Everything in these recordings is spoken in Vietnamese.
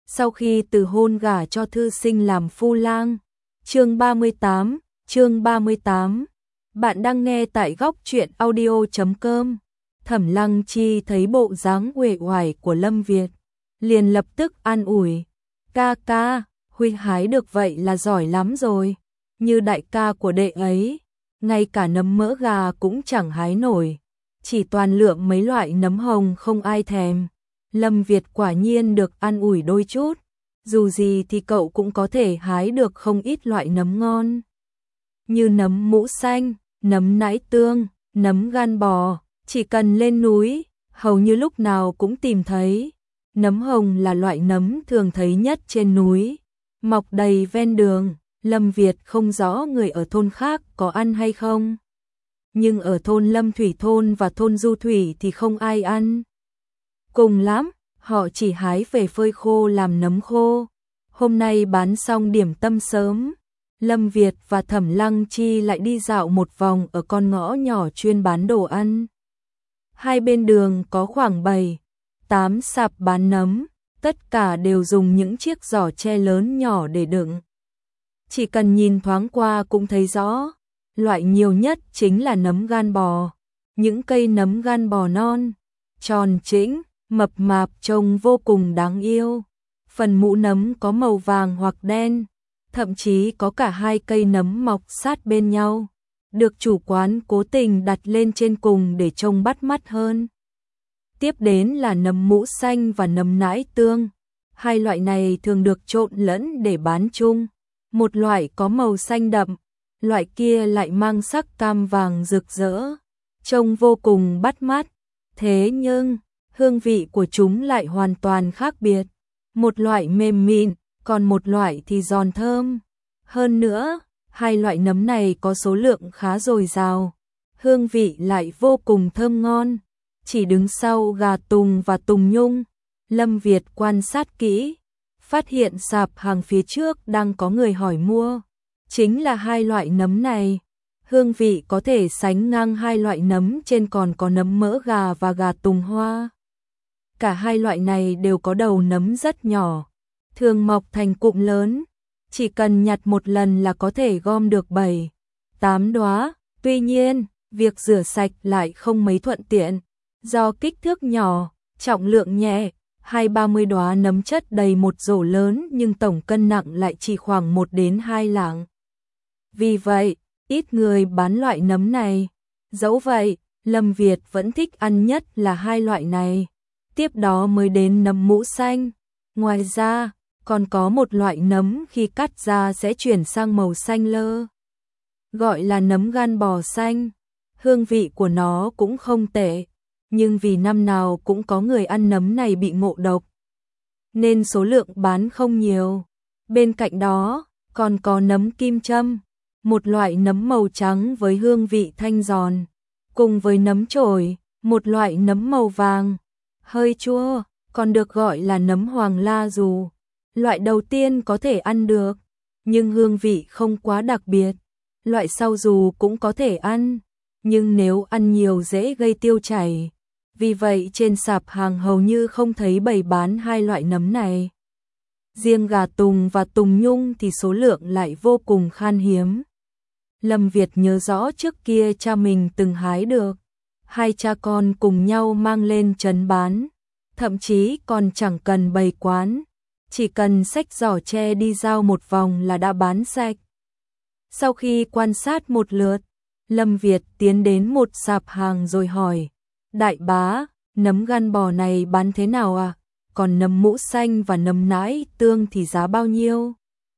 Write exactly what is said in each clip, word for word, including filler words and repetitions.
sau khi từ hôn gả cho thư sinh làm phu lang. Chương ba mươi tám, chương ba mươi tám. Bạn đang nghe tại góc truyện audio chấm com. Thẩm Lăng Chi thấy bộ dáng uể oải của Lâm Việt, liền lập tức an ủi, "Ca ca, huynh hái được vậy là giỏi lắm rồi, như đại ca của đệ ấy, ngay cả nấm mỡ gà cũng chẳng hái nổi, chỉ toàn lượm mấy loại nấm hồng không ai thèm." Lâm Việt quả nhiên được an ủi đôi chút, dù gì thì cậu cũng có thể hái được không ít loại nấm ngon, như nấm mũ xanh, nấm nãi tương, nấm gan bò, chỉ cần lên núi, hầu như lúc nào cũng tìm thấy. Nấm hồng là loại nấm thường thấy nhất trên núi, mọc đầy ven đường. Lâm Việt không rõ người ở thôn khác có ăn hay không, nhưng ở thôn Lâm Thủy Thôn và thôn Du Thủy thì không ai ăn. Cùng lắm, họ chỉ hái về phơi khô làm nấm khô. Hôm nay bán xong điểm tâm sớm, Lâm Việt và Thẩm Lăng Chi lại đi dạo một vòng ở con ngõ nhỏ chuyên bán đồ ăn. Hai bên đường có khoảng bảy, tám sạp bán nấm, tất cả đều dùng những chiếc giỏ tre lớn nhỏ để đựng. Chỉ cần nhìn thoáng qua cũng thấy rõ, loại nhiều nhất chính là nấm gan bò. Những cây nấm gan bò non, tròn chỉnh, mập mạp trông vô cùng đáng yêu. Phần mũ nấm có màu vàng hoặc đen, thậm chí có cả hai cây nấm mọc sát bên nhau, được chủ quán cố tình đặt lên trên cùng để trông bắt mắt hơn. Tiếp đến là nấm mũ xanh và nấm nãi tương. Hai loại này thường được trộn lẫn để bán chung. Một loại có màu xanh đậm, loại kia lại mang sắc cam vàng rực rỡ, trông vô cùng bắt mắt. Thế nhưng, hương vị của chúng lại hoàn toàn khác biệt. Một loại mềm mịn, còn một loại thì giòn thơm. Hơn nữa, hai loại nấm này có số lượng khá dồi dào, hương vị lại vô cùng thơm ngon. Chỉ đứng sau gà tùng và tùng nhung, Lâm Việt quan sát kỹ, phát hiện sạp hàng phía trước đang có người hỏi mua. Chính là hai loại nấm này. Hương vị có thể sánh ngang hai loại nấm trên, còn có nấm mỡ gà và gà tùng hoa. Cả hai loại này đều có đầu nấm rất nhỏ, thường mọc thành cụm lớn, chỉ cần nhặt một lần là có thể gom được bảy, tám đóa. Tuy nhiên, việc rửa sạch lại không mấy thuận tiện, do kích thước nhỏ, trọng lượng nhẹ, hai ba mươi đóa nấm chất đầy một rổ lớn nhưng tổng cân nặng lại chỉ khoảng một đến hai lạng. Vì vậy, ít người bán loại nấm này. Dẫu vậy, Lâm Việt vẫn thích ăn nhất là hai loại này. Tiếp đó mới đến nấm mũ xanh. Ngoài ra, còn có một loại nấm khi cắt ra sẽ chuyển sang màu xanh lơ, gọi là nấm gan bò xanh. Hương vị của nó cũng không tệ, nhưng vì năm nào cũng có người ăn nấm này bị ngộ độc, nên số lượng bán không nhiều. Bên cạnh đó, còn có nấm kim châm, một loại nấm màu trắng với hương vị thanh giòn, cùng với nấm trổi, một loại nấm màu vàng, hơi chua, còn được gọi là nấm hoàng la dù. Loại đầu tiên có thể ăn được, nhưng hương vị không quá đặc biệt. Loại sau dù cũng có thể ăn, nhưng nếu ăn nhiều dễ gây tiêu chảy. Vì vậy trên sạp hàng hầu như không thấy bày bán hai loại nấm này. Riêng gà tùng và tùng nhung thì số lượng lại vô cùng khan hiếm. Lâm Việt nhớ rõ trước kia cha mình từng hái được, hai cha con cùng nhau mang lên trấn bán, thậm chí còn chẳng cần bày quán, chỉ cần xách giỏ tre đi giao một vòng là đã bán sạch. Sau khi quan sát một lượt, Lâm Việt tiến đến một sạp hàng rồi hỏi, đại bá, nấm gan bò này bán thế nào à? Còn nấm mũ xanh và nấm nãi tương thì giá bao nhiêu?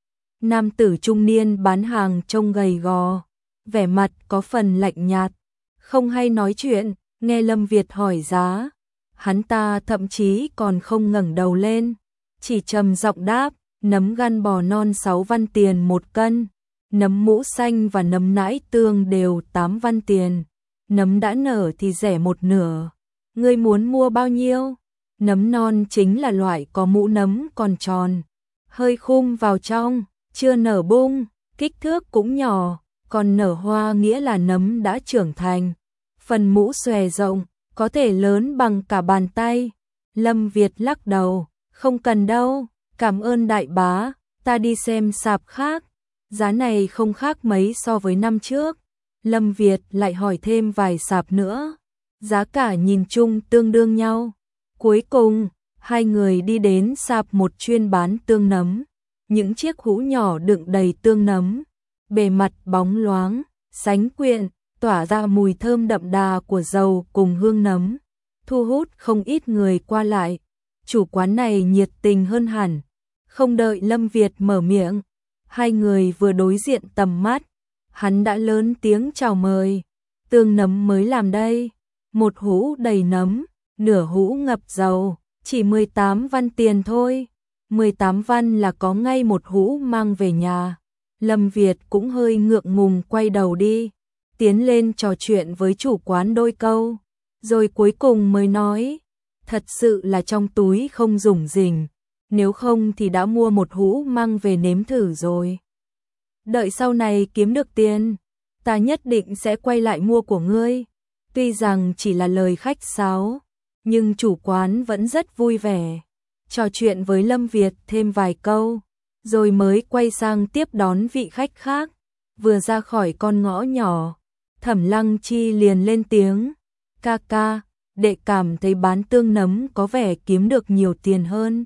Nam tử trung niên bán hàng trông gầy gò, vẻ mặt có phần lạnh nhạt, không hay nói chuyện. Nghe Lâm Việt hỏi giá, hắn ta thậm chí còn không ngẩng đầu lên, chỉ trầm giọng đáp, nấm gan bò non sáu văn tiền một cân, nấm mũ xanh và nấm nãi tương đều tám văn tiền, nấm đã nở thì rẻ một nửa. Ngươi muốn mua bao nhiêu? Nấm non chính là loại có mũ nấm còn tròn, hơi khum vào trong, chưa nở bung, kích thước cũng nhỏ, còn nở hoa nghĩa là nấm đã trưởng thành. Phần mũ xòe rộng, có thể lớn bằng cả bàn tay. Lâm Việt lắc đầu, không cần đâu, Cảm ơn đại bá, ta đi xem sạp khác, giá này không khác mấy so với năm trước. Lâm Việt lại hỏi thêm vài sạp nữa, giá cả nhìn chung tương đương nhau. Cuối cùng, hai người đi đến sạp một chuyên bán tương nấm, những chiếc hũ nhỏ đựng đầy tương nấm, bề mặt bóng loáng, sánh quyện, tỏa ra mùi thơm đậm đà của dầu cùng hương nấm, thu hút không ít người qua lại. Chủ quán này nhiệt tình hơn hẳn, không đợi Lâm Việt mở miệng, hai người vừa đối diện tầm mắt, hắn đã lớn tiếng chào mời. Tương nấm mới làm đây, một hũ đầy nấm, nửa hũ ngập dầu, chỉ mười tám văn tiền thôi. mười tám văn là có ngay một hũ mang về nhà. Lâm Việt cũng hơi ngượng ngùng quay đầu đi, tiến lên trò chuyện với chủ quán đôi câu, rồi cuối cùng mới nói, thật sự là trong túi không rủng rỉnh, nếu không thì đã mua một hũ mang về nếm thử rồi. Đợi sau này kiếm được tiền, ta nhất định sẽ quay lại mua của ngươi. Tuy rằng chỉ là lời khách sáo, nhưng chủ quán vẫn rất vui vẻ, trò chuyện với Lâm Việt thêm vài câu, rồi mới quay sang tiếp đón vị khách khác. Vừa ra khỏi con ngõ nhỏ, Thẩm Lăng Chi liền lên tiếng, ca ca, đệ cảm thấy bán tương nấm có vẻ kiếm được nhiều tiền hơn.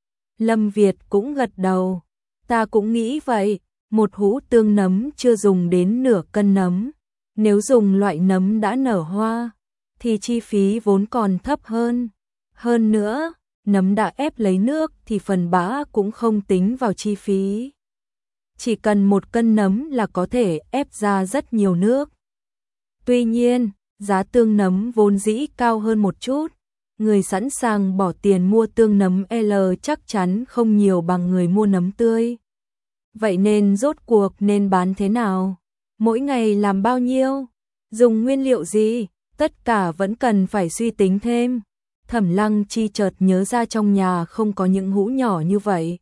Lâm Việt cũng gật đầu, ta cũng nghĩ vậy, một hũ tương nấm chưa dùng đến nửa cân nấm, nếu dùng loại nấm đã nở hoa, thì chi phí vốn còn thấp hơn. Hơn nữa, nấm đã ép lấy nước thì phần bã cũng không tính vào chi phí. Chỉ cần một cân nấm là có thể ép ra rất nhiều nước. Tuy nhiên, giá tương nấm vốn dĩ cao hơn một chút, người sẵn sàng bỏ tiền mua tương nấm L chắc chắn không nhiều bằng người mua nấm tươi. Vậy nên rốt cuộc nên bán thế nào? Mỗi ngày làm bao nhiêu? Dùng nguyên liệu gì? Tất cả vẫn cần phải suy tính thêm. Thẩm Lăng Chi chợt nhớ ra trong nhà không có những hũ nhỏ như vậy.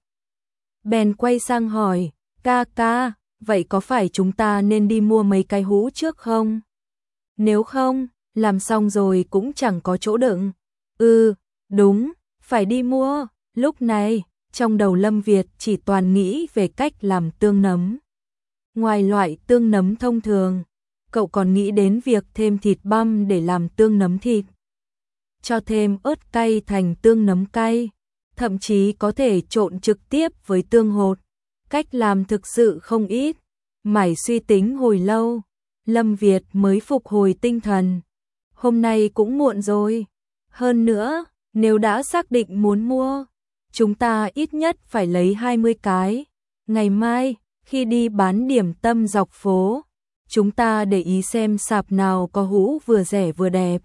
Bèn quay sang hỏi, ca ca, vậy có phải chúng ta nên đi mua mấy cái hũ trước không? Nếu không, làm xong rồi cũng chẳng có chỗ đựng. Ừ, đúng, phải đi mua. Lúc này, trong đầu Lâm Việt chỉ toàn nghĩ về cách làm tương nấm. Ngoài loại tương nấm thông thường, cậu còn nghĩ đến việc thêm thịt băm để làm tương nấm thịt, cho thêm ớt cay thành tương nấm cay, thậm chí có thể trộn trực tiếp với tương hột. Cách làm thực sự không ít, mải suy tính hồi lâu, Lâm Việt mới phục hồi tinh thần. Hôm nay cũng muộn rồi, hơn nữa, nếu đã xác định muốn mua, chúng ta ít nhất phải lấy hai mươi cái. Ngày mai, khi đi bán điểm tâm dọc phố, chúng ta để ý xem sạp nào có hũ vừa rẻ vừa đẹp,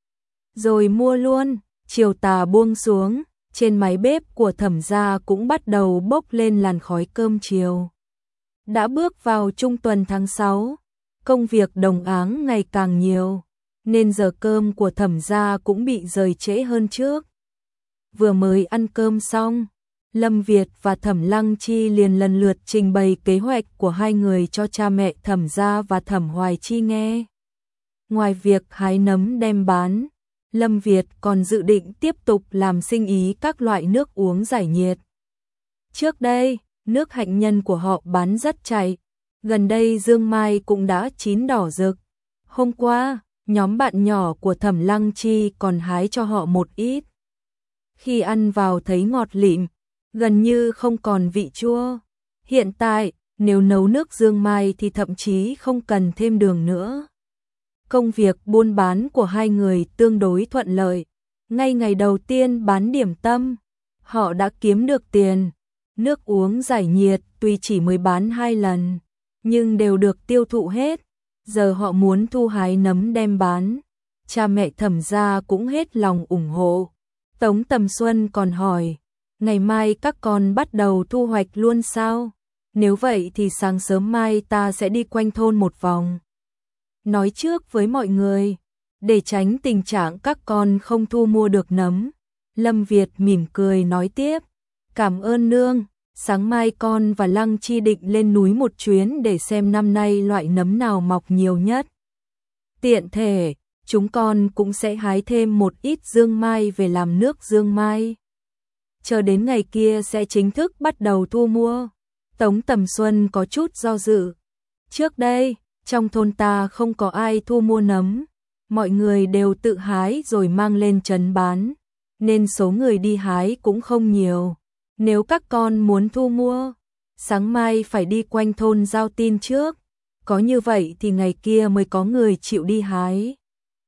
rồi mua luôn. Chiều tà buông xuống, trên mái bếp của Thẩm gia cũng bắt đầu bốc lên làn khói cơm chiều. Đã bước vào trung tuần tháng sáu, công việc đồng áng ngày càng nhiều, nên giờ cơm của Thẩm gia cũng bị rời trễ hơn trước. Vừa mới ăn cơm xong, Lâm Việt và Thẩm Lăng Chi liền lần lượt trình bày kế hoạch của hai người cho cha mẹ Thẩm gia và Thẩm Hoài Chi nghe. Ngoài việc hái nấm đem bán, Lâm Việt còn dự định tiếp tục làm sinh ý các loại nước uống giải nhiệt. Trước đây, nước hạnh nhân của họ bán rất chạy, gần đây dương mai cũng đã chín đỏ rực. Hôm qua, nhóm bạn nhỏ của Thẩm Lăng Chi còn hái cho họ một ít. Khi ăn vào thấy ngọt lịm, gần như không còn vị chua. Hiện tại, nếu nấu nước dương mai thì thậm chí không cần thêm đường nữa. Công việc buôn bán của hai người tương đối thuận lợi. Ngay ngày đầu tiên bán điểm tâm, họ đã kiếm được tiền. Nước uống giải nhiệt tuy chỉ mới bán hai lần, nhưng đều được tiêu thụ hết. Giờ họ muốn thu hái nấm đem bán. Cha mẹ Thẩm gia cũng hết lòng ủng hộ. Tống Tầm Xuân còn hỏi, ngày mai các con bắt đầu thu hoạch luôn sao? Nếu vậy thì sáng sớm mai ta sẽ đi quanh thôn một vòng, nói trước với mọi người, để tránh tình trạng các con không thu mua được nấm. Lâm Việt mỉm cười nói tiếp, cảm ơn nương, sáng mai con và Lăng Chi định lên núi một chuyến để xem năm nay loại nấm nào mọc nhiều nhất. Tiện thể, chúng con cũng sẽ hái thêm một ít dương mai về làm nước dương mai. chờ đến ngày kia sẽ chính thức bắt đầu thu mua. Tống Tầm Xuân có chút do dự. Trước đây, trong thôn ta không có ai thu mua nấm, mọi người đều tự hái rồi mang lên trấn bán, nên số người đi hái cũng không nhiều. Nếu các con muốn thu mua, sáng mai phải đi quanh thôn giao tin trước, có như vậy thì ngày kia mới có người chịu đi hái.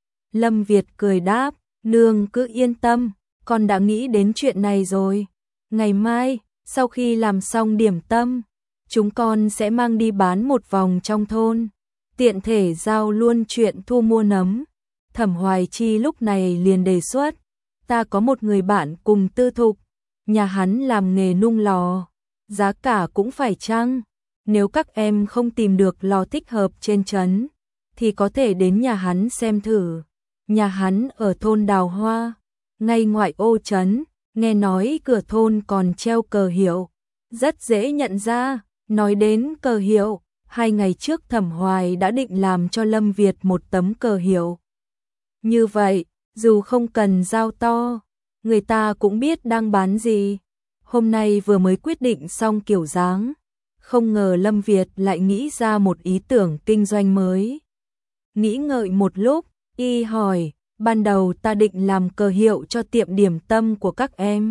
Lâm Việt cười đáp, nương cứ yên tâm, con đã nghĩ đến chuyện này rồi. Ngày mai, sau khi làm xong điểm tâm, chúng con sẽ mang đi bán một vòng trong thôn, tiện thể giao luôn chuyện thu mua nấm. Thẩm Hoài Chi lúc này liền đề xuất, ta có một người bạn cùng tư thục, nhà hắn làm nghề nung lò, giá cả cũng phải chăng, nếu các em không tìm được lò thích hợp trên trấn, thì có thể đến nhà hắn xem thử. Nhà hắn ở thôn Đào Hoa, ngay ngoại ô trấn, nghe nói cửa thôn còn treo cờ hiệu, rất dễ nhận ra. Nói đến cờ hiệu, hai ngày trước Thẩm Hoài đã định làm cho Lâm Việt một tấm cờ hiệu. Như vậy, dù không cần giao to, người ta cũng biết đang bán gì. Hôm nay vừa mới quyết định xong kiểu dáng, không ngờ Lâm Việt lại nghĩ ra một ý tưởng kinh doanh mới. Nghĩ ngợi một lúc, y hỏi, ban đầu ta định làm cờ hiệu cho tiệm điểm tâm của các em.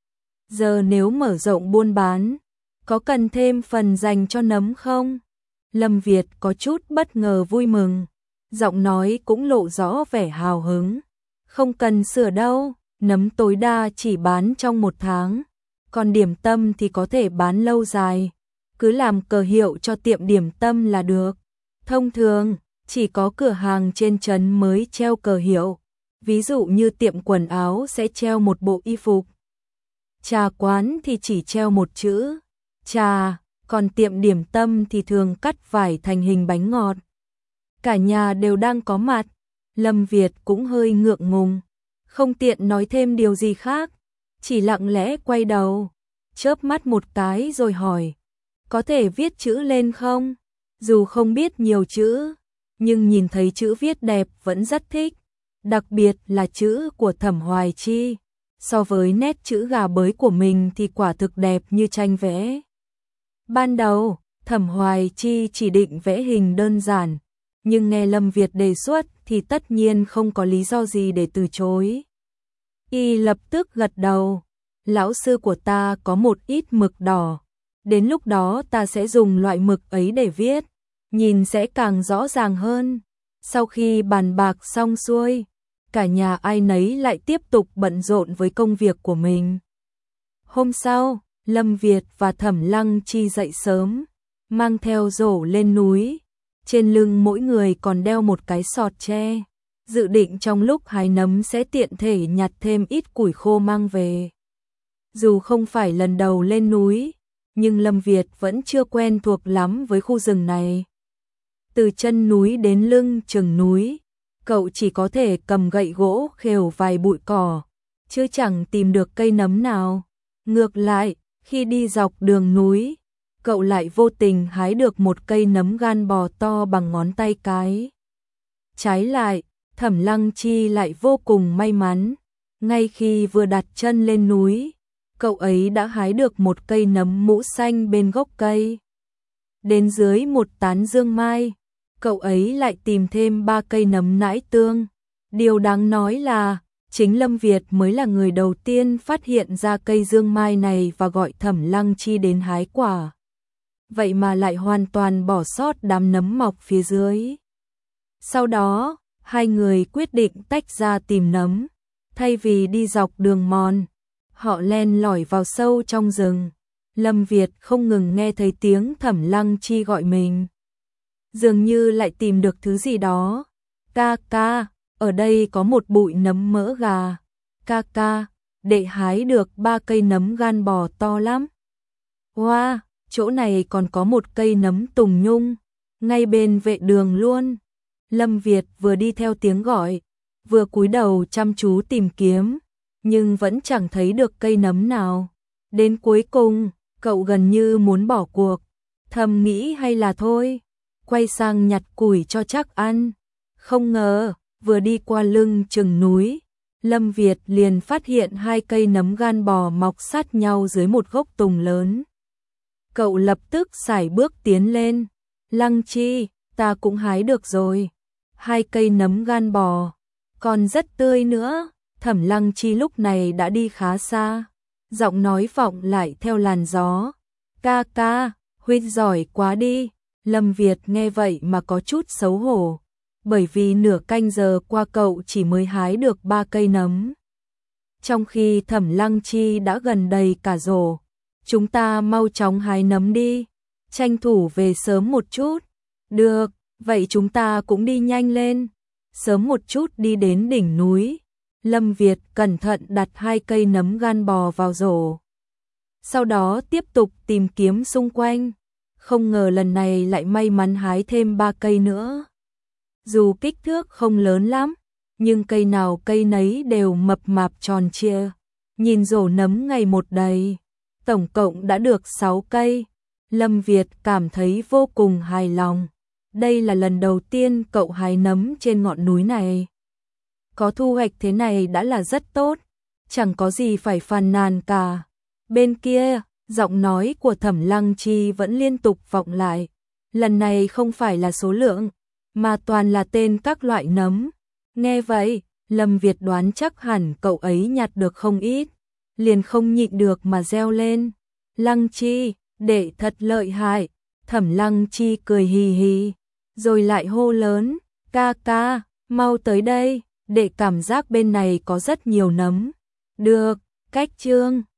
Giờ nếu mở rộng buôn bán, có cần thêm phần dành cho nấm không? Lâm Việt có chút bất ngờ vui mừng, giọng nói cũng lộ rõ vẻ hào hứng. Không cần sửa đâu, nấm tối đa chỉ bán trong một tháng, còn điểm tâm thì có thể bán lâu dài. Cứ làm cờ hiệu cho tiệm điểm tâm là được. Thông thường, chỉ có cửa hàng trên trấn mới treo cờ hiệu. Ví dụ như tiệm quần áo sẽ treo một bộ y phục. Trà quán thì chỉ treo một chữ trà, còn tiệm điểm tâm thì thường cắt vải thành hình bánh ngọt. Cả nhà đều đang có mặt, Lâm Việt cũng hơi ngượng ngùng, không tiện nói thêm điều gì khác, chỉ lặng lẽ quay đầu, chớp mắt một cái rồi hỏi, có thể viết chữ lên không? Dù không biết nhiều chữ, nhưng nhìn thấy chữ viết đẹp vẫn rất thích, đặc biệt là chữ của Thẩm Hoài Chi, so với nét chữ gà bới của mình thì quả thực đẹp như tranh vẽ. Ban đầu, Thẩm Hoài Chi chỉ định vẽ hình đơn giản, nhưng nghe Lâm Việt đề xuất thì tất nhiên không có lý do gì để từ chối. Y lập tức gật đầu, lão sư của ta có một ít mực đỏ, đến lúc đó ta sẽ dùng loại mực ấy để viết, nhìn sẽ càng rõ ràng hơn. Sau khi bàn bạc xong xuôi, cả nhà ai nấy lại tiếp tục bận rộn với công việc của mình. Hôm sau, Lâm Việt và Thẩm Lăng Chi dậy sớm, mang theo rổ lên núi, trên lưng mỗi người còn đeo một cái sọt tre, dự định trong lúc hái nấm sẽ tiện thể nhặt thêm ít củi khô mang về. Dù không phải lần đầu lên núi, nhưng Lâm Việt vẫn chưa quen thuộc lắm với khu rừng này. Từ chân núi đến lưng chừng núi, cậu chỉ có thể cầm gậy gỗ khều vài bụi cỏ, chứ chẳng tìm được cây nấm nào. Ngược lại, khi đi dọc đường núi, cậu lại vô tình hái được một cây nấm gan bò to bằng ngón tay cái. Trái lại, Thẩm Lăng Chi lại vô cùng may mắn, ngay khi vừa đặt chân lên núi, cậu ấy đã hái được một cây nấm mũ xanh bên gốc cây. Đến dưới một tán dương mai, cậu ấy lại tìm thêm ba cây nấm nãi tương. Điều đáng nói là, chính Lâm Việt mới là người đầu tiên phát hiện ra cây dương mai này và gọi Thẩm Lăng Chi đến hái quả. Vậy mà lại hoàn toàn bỏ sót đám nấm mọc phía dưới. Sau đó, hai người quyết định tách ra tìm nấm. Thay vì đi dọc đường mòn, họ len lỏi vào sâu trong rừng. Lâm Việt không ngừng nghe thấy tiếng Thẩm Lăng Chi gọi mình. Dường như lại tìm được thứ gì đó. Ca ca, ở đây có một bụi nấm mỡ gà. Ca ca, đệ hái được ba cây nấm gan bò to lắm. Wow, chỗ này còn có một cây nấm tùng nhung, ngay bên vệ đường luôn. Lâm Việt vừa đi theo tiếng gọi, vừa cúi đầu chăm chú tìm kiếm, nhưng vẫn chẳng thấy được cây nấm nào. Đến cuối cùng, cậu gần như muốn bỏ cuộc, thầm nghĩ hay là thôi, quay sang nhặt củi cho chắc ăn. Không ngờ, vừa đi qua lưng chừng núi, Lâm Việt liền phát hiện hai cây nấm gan bò mọc sát nhau dưới một gốc tùng lớn. Cậu lập tức sải bước tiến lên. Lăng Chi, ta cũng hái được rồi. Hai cây nấm gan bò, còn rất tươi nữa. Thẩm Lăng Chi lúc này đã đi khá xa. Giọng nói vọng lại theo làn gió. Ca ca, huynh giỏi quá đi. Lâm Việt nghe vậy mà có chút xấu hổ. Bởi vì nửa canh giờ qua cậu chỉ mới hái được ba cây nấm. Trong khi Thẩm Lăng Chi đã gần đầy cả rổ. Chúng ta mau chóng hái nấm đi. Tranh thủ về sớm một chút. Được, vậy chúng ta cũng đi nhanh lên. Sớm một chút đi đến đỉnh núi. Lâm Việt cẩn thận đặt hai cây nấm gan bò vào rổ. Sau đó tiếp tục tìm kiếm xung quanh. Không ngờ lần này lại may mắn hái thêm ba cây nữa. Dù kích thước không lớn lắm, nhưng cây nào cây nấy đều mập mạp tròn trịa. Nhìn rổ nấm ngày một đầy, tổng cộng đã được sáu cây. Lâm Việt cảm thấy vô cùng hài lòng. Đây là lần đầu tiên cậu hái nấm trên ngọn núi này. Có thu hoạch thế này đã là rất tốt, chẳng có gì phải phàn nàn cả. Bên kia, giọng nói của Thẩm Lăng Chi vẫn liên tục vọng lại. Lần này không phải là số lượng, mà toàn là tên các loại nấm. Nghe vậy, Lâm Việt đoán chắc hẳn cậu ấy nhặt được không ít, liền không nhịn được mà reo lên. Lăng Chi, đệ thật lợi hại. Thẩm Lăng Chi cười hì hì, rồi lại hô lớn, ca ca, mau tới đây, đệ cảm giác bên này có rất nhiều nấm. Được, cách chương.